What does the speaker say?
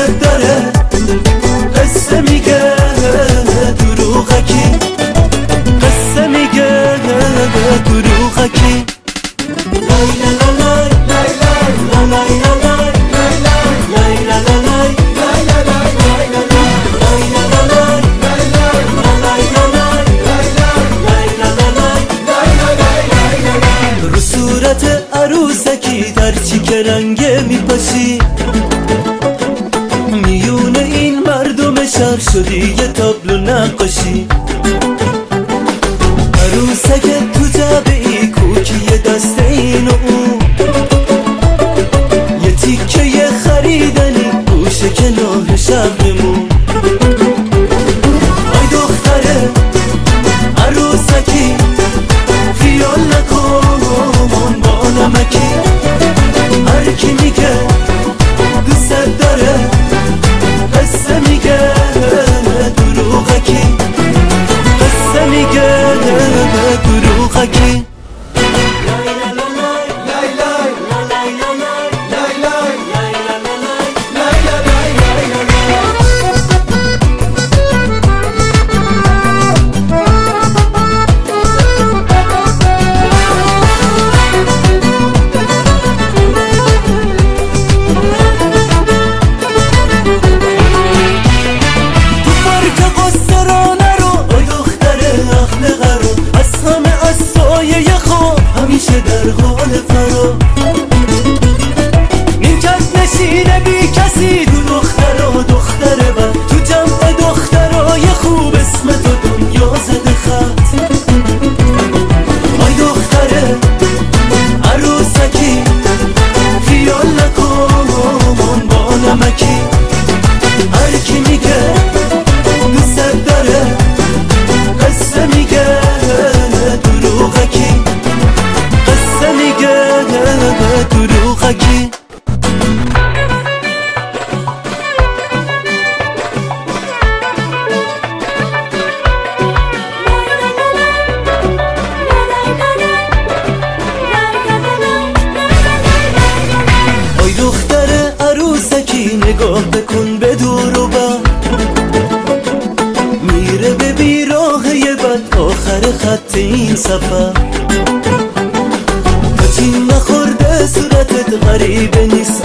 دوست داره، قصه میگه دروغکی، قصه میگه دروغکی. لای لا لا لای لای لای لای لای لای لا لا لای لای لا لای لای لای لا لای لای. رو صورت عروسکی در چی که رنگه میپاشی، میونه این مردم شهر شدی یه تابلو نقاشی. عروسک تو جعبه ای کوکی دست این و اون، یه تیکه یه خریدنی گوشه کنار شهرمون. آی دختره عروسکی خیال نکن با نمکی، هر کی میگه دوست داره قصه میگه دروغکی، قصه میگه دروغکی. همیشه در حال فرار نیمکت نشینه بی کسی، تو دختره بد تو جمع دخترای خوب اسم تو دنیا زده خط. آی دختره عروسکی خیال نکن با نمکی، هر کی میگه دوست داره قصه میگه دروغکی، قصه میگه دروغکی. آی دختر عروسکی نگاه بکن به دور و بر، میره به بیراهه بد آخر خط این سفر. تین نخورده صورتت غریبه نیست